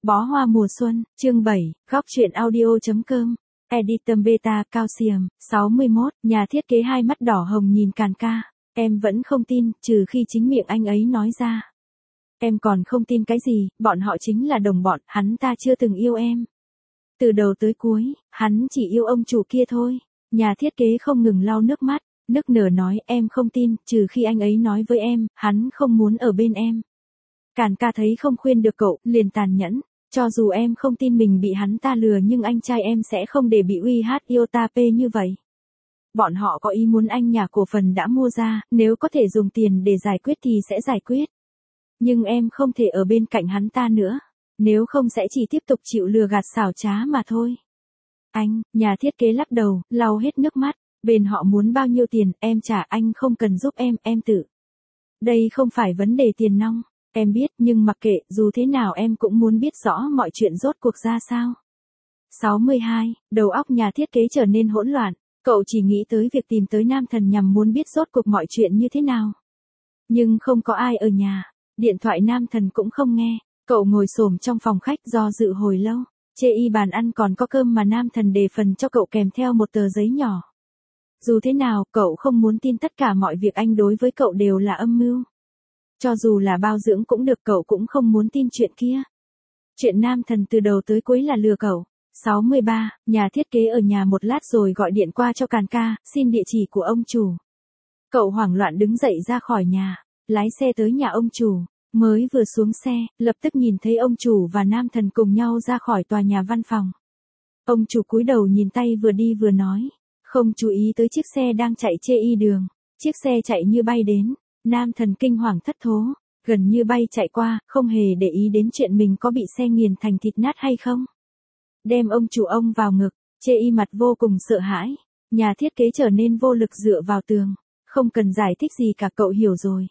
Bó hoa mùa xuân, chương 7, góc truyện audio.com, Editum Beta Calcium, 61, nhà thiết kế hai mắt đỏ hồng nhìn Càn Ca, em vẫn không tin, trừ khi chính miệng anh ấy nói ra. Em còn không tin cái gì, bọn họ chính là đồng bọn, hắn ta chưa từng yêu em. Từ đầu tới cuối, hắn chỉ yêu ông chủ kia thôi. Nhà thiết kế không ngừng lau nước mắt, nức nở nói em không tin, trừ khi anh ấy nói với em, hắn không muốn ở bên em. Càn Ca thấy không khuyên được cậu, liền tàn nhẫn. Cho dù em không tin mình bị hắn ta lừa nhưng anh trai em sẽ không để bị Iotap như vậy. Bọn họ có ý muốn anh nhà cổ phần đã mua ra, nếu có thể dùng tiền để giải quyết thì sẽ giải quyết. Nhưng em không thể ở bên cạnh hắn ta nữa. Nếu không sẽ chỉ tiếp tục chịu lừa gạt xảo trá mà thôi. Anh, nhà thiết kế lắc đầu, lau hết nước mắt. Bên họ muốn bao nhiêu tiền, em trả, anh không cần giúp em tự. Đây không phải vấn đề tiền nong. Em biết, nhưng mặc kệ, dù thế nào em cũng muốn biết rõ mọi chuyện rốt cuộc ra sao. 62, đầu óc nhà thiết kế trở nên hỗn loạn, cậu chỉ nghĩ tới việc tìm tới nam thần nhằm muốn biết rốt cuộc mọi chuyện như thế nào. Nhưng không có ai ở nhà, điện thoại nam thần cũng không nghe, cậu ngồi xổm trong phòng khách do dự hồi lâu, chê y bàn ăn còn có cơm mà nam thần đề phần cho cậu kèm theo một tờ giấy nhỏ. Dù thế nào, cậu không muốn tin tất cả mọi việc anh đối với cậu đều là âm mưu. Cho dù là bao dưỡng cũng được, cậu cũng không muốn tin chuyện kia. Chuyện nam thần từ đầu tới cuối là lừa cậu. 63, nhà thiết kế ở nhà một lát rồi gọi điện qua cho Càn Ca, xin địa chỉ của ông chủ. Cậu hoảng loạn đứng dậy ra khỏi nhà, lái xe tới nhà ông chủ. Mới vừa xuống xe, lập tức nhìn thấy ông chủ và nam thần cùng nhau ra khỏi tòa nhà văn phòng. Ông chủ cúi đầu nhìn tay vừa đi vừa nói, không chú ý tới chiếc xe đang chạy chê y đường. Chiếc xe chạy như bay đến. Nam thần kinh hoàng thất thố, gần như bay chạy qua, không hề để ý đến chuyện mình có bị xe nghiền thành thịt nát hay không. Đem ông chủ ông vào ngực, chê y mặt vô cùng sợ hãi. Nhà thiết kế trở nên vô lực dựa vào tường. Không cần giải thích gì cả, cậu hiểu rồi.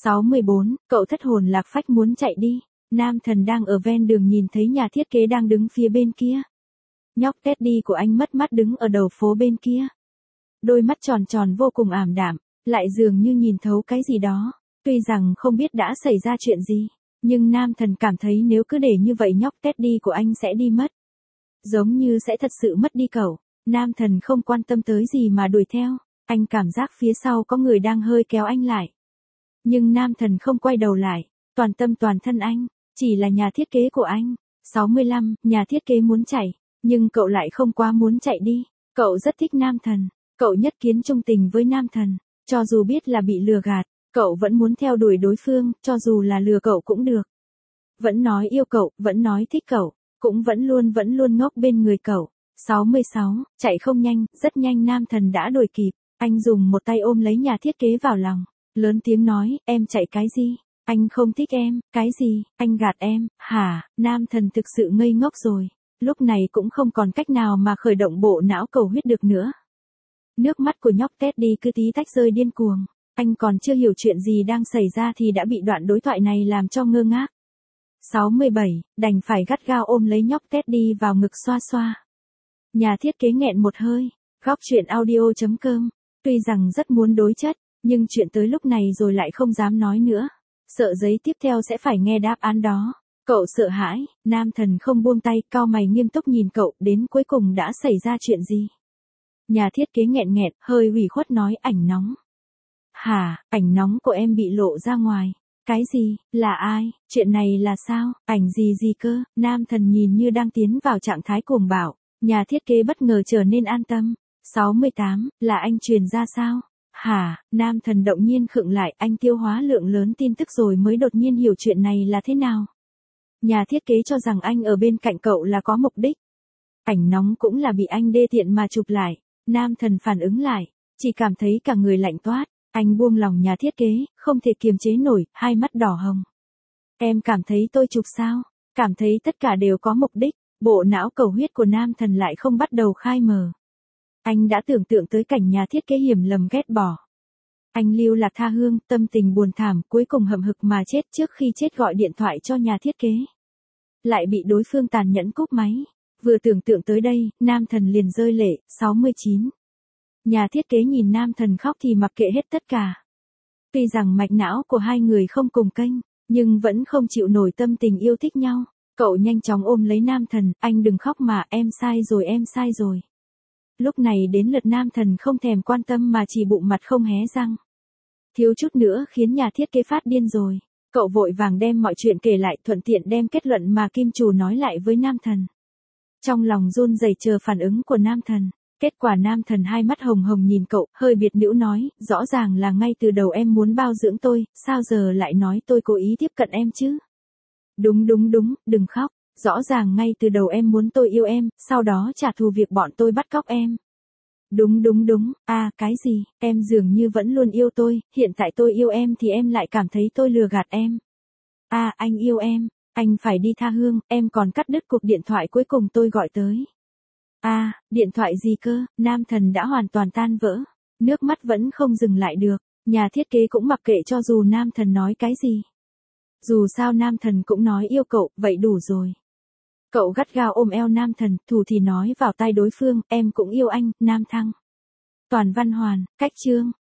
64, cậu thất hồn lạc phách muốn chạy đi. Nam thần đang ở ven đường nhìn thấy nhà thiết kế đang đứng phía bên kia. Nhóc Teddy của anh mất mát đứng ở đầu phố bên kia. Đôi mắt tròn tròn vô cùng ảm đạm. Lại dường như nhìn thấu cái gì đó, tuy rằng không biết đã xảy ra chuyện gì, nhưng nam thần cảm thấy nếu cứ để như vậy nhóc Teddy của anh sẽ đi mất. Giống như sẽ thật sự mất đi cậu, nam thần không quan tâm tới gì mà đuổi theo, anh cảm giác phía sau có người đang hơi kéo anh lại. Nhưng nam thần không quay đầu lại, toàn tâm toàn thân anh, chỉ là nhà thiết kế của anh. 65, nhà thiết kế muốn chạy, nhưng cậu lại không quá muốn chạy đi, cậu rất thích nam thần, cậu nhất kiến trung tình với nam thần. Cho dù biết là bị lừa gạt, cậu vẫn muốn theo đuổi đối phương, cho dù là lừa cậu cũng được. Vẫn nói yêu cậu, vẫn nói thích cậu, cũng vẫn luôn ngốc bên người cậu. 66, chạy không nhanh, rất nhanh nam thần đã đuổi kịp, anh dùng một tay ôm lấy nhà thiết kế vào lòng, lớn tiếng nói, em chạy cái gì? Anh không thích em, cái gì, anh gạt em, hả? Nam thần thực sự ngây ngốc rồi, lúc này cũng không còn cách nào mà khởi động bộ não cầu huyết được nữa. Nước mắt của nhóc Teddy cứ tí tách rơi điên cuồng. Anh còn chưa hiểu chuyện gì đang xảy ra thì đã bị đoạn đối thoại này làm cho ngơ ngác. 67, đành phải gắt gao ôm lấy nhóc Teddy vào ngực xoa xoa. Nhà thiết kế nghẹn một hơi. Góc truyện audio.com. Tuy rằng rất muốn đối chất, nhưng chuyện tới lúc này rồi lại không dám nói nữa. Sợ giấy tiếp theo sẽ phải nghe đáp án đó. Cậu sợ hãi, nam thần không buông tay, cau mày nghiêm túc nhìn cậu, đến cuối cùng đã xảy ra chuyện gì? Nhà thiết kế nghẹn nghẹn, hơi ủy khuất nói, ảnh nóng. Hả, ảnh nóng của em bị lộ ra ngoài. Cái gì, là ai, chuyện này là sao, ảnh gì cơ? Nam thần nhìn như đang tiến vào trạng thái cuồng bạo. Nhà thiết kế bất ngờ trở nên an tâm. 68, là anh truyền ra sao? Hả, nam thần động nhiên khựng lại, anh tiêu hóa lượng lớn tin tức rồi mới đột nhiên hiểu chuyện này là thế nào. Nhà thiết kế cho rằng anh ở bên cạnh cậu là có mục đích. Ảnh nóng cũng là bị anh đê tiện mà chụp lại. Nam thần phản ứng lại, chỉ cảm thấy cả người lạnh toát, anh buông lòng nhà thiết kế, không thể kiềm chế nổi, hai mắt đỏ hồng. Em cảm thấy tôi chụp sao? Cảm thấy tất cả đều có mục đích, bộ não cầu huyết của nam thần lại không bắt đầu khai mở. Anh đã tưởng tượng tới cảnh nhà thiết kế hiểm lầm ghét bỏ. Anh lưu lạc tha hương, tâm tình buồn thảm, cuối cùng hậm hực mà chết trước khi chết gọi điện thoại cho nhà thiết kế. Lại bị đối phương tàn nhẫn cúp máy. Vừa tưởng tượng tới đây, nam thần liền rơi lệ. 69. Nhà thiết kế nhìn nam thần khóc thì mặc kệ hết tất cả. Tuy rằng mạch não của hai người không cùng kênh, nhưng vẫn không chịu nổi tâm tình yêu thích nhau. Cậu nhanh chóng ôm lấy Nam Thần, anh đừng khóc mà, em sai rồi, em sai rồi. Lúc này đến lượt Nam Thần không thèm quan tâm mà chỉ bụng mặt không hé răng. Thiếu chút nữa khiến nhà thiết kế phát điên rồi. Cậu vội vàng đem mọi chuyện kể lại, thuận tiện đem kết luận mà Kim Chủ nói lại với Nam Thần. Trong lòng run rẩy chờ phản ứng của Nam Thần. Kết quả Nam Thần hai mắt hồng hồng nhìn cậu, hơi biệt nữ nói, rõ ràng là ngay từ đầu em muốn bao dưỡng tôi, sao giờ lại nói tôi cố ý tiếp cận em chứ? Đúng, đừng khóc, rõ ràng ngay từ đầu em muốn tôi yêu em, sau đó trả thù việc bọn tôi bắt cóc em. Đúng, cái gì, em dường như vẫn luôn yêu tôi, hiện tại tôi yêu em thì em lại cảm thấy tôi lừa gạt em. Anh yêu em, anh phải đi tha hương, em còn cắt đứt cuộc điện thoại cuối cùng tôi gọi tới. Điện thoại gì cơ, Nam Thần đã hoàn toàn tan vỡ, nước mắt vẫn không dừng lại được, nhà thiết kế cũng mặc kệ cho dù Nam Thần nói cái gì. Dù sao Nam Thần cũng nói yêu cậu, vậy đủ rồi. Cậu gắt gao ôm eo Nam Thần, thù thì nói vào tai đối phương, em cũng yêu anh, Nam Thăng. Toàn văn hoàn, cách chương.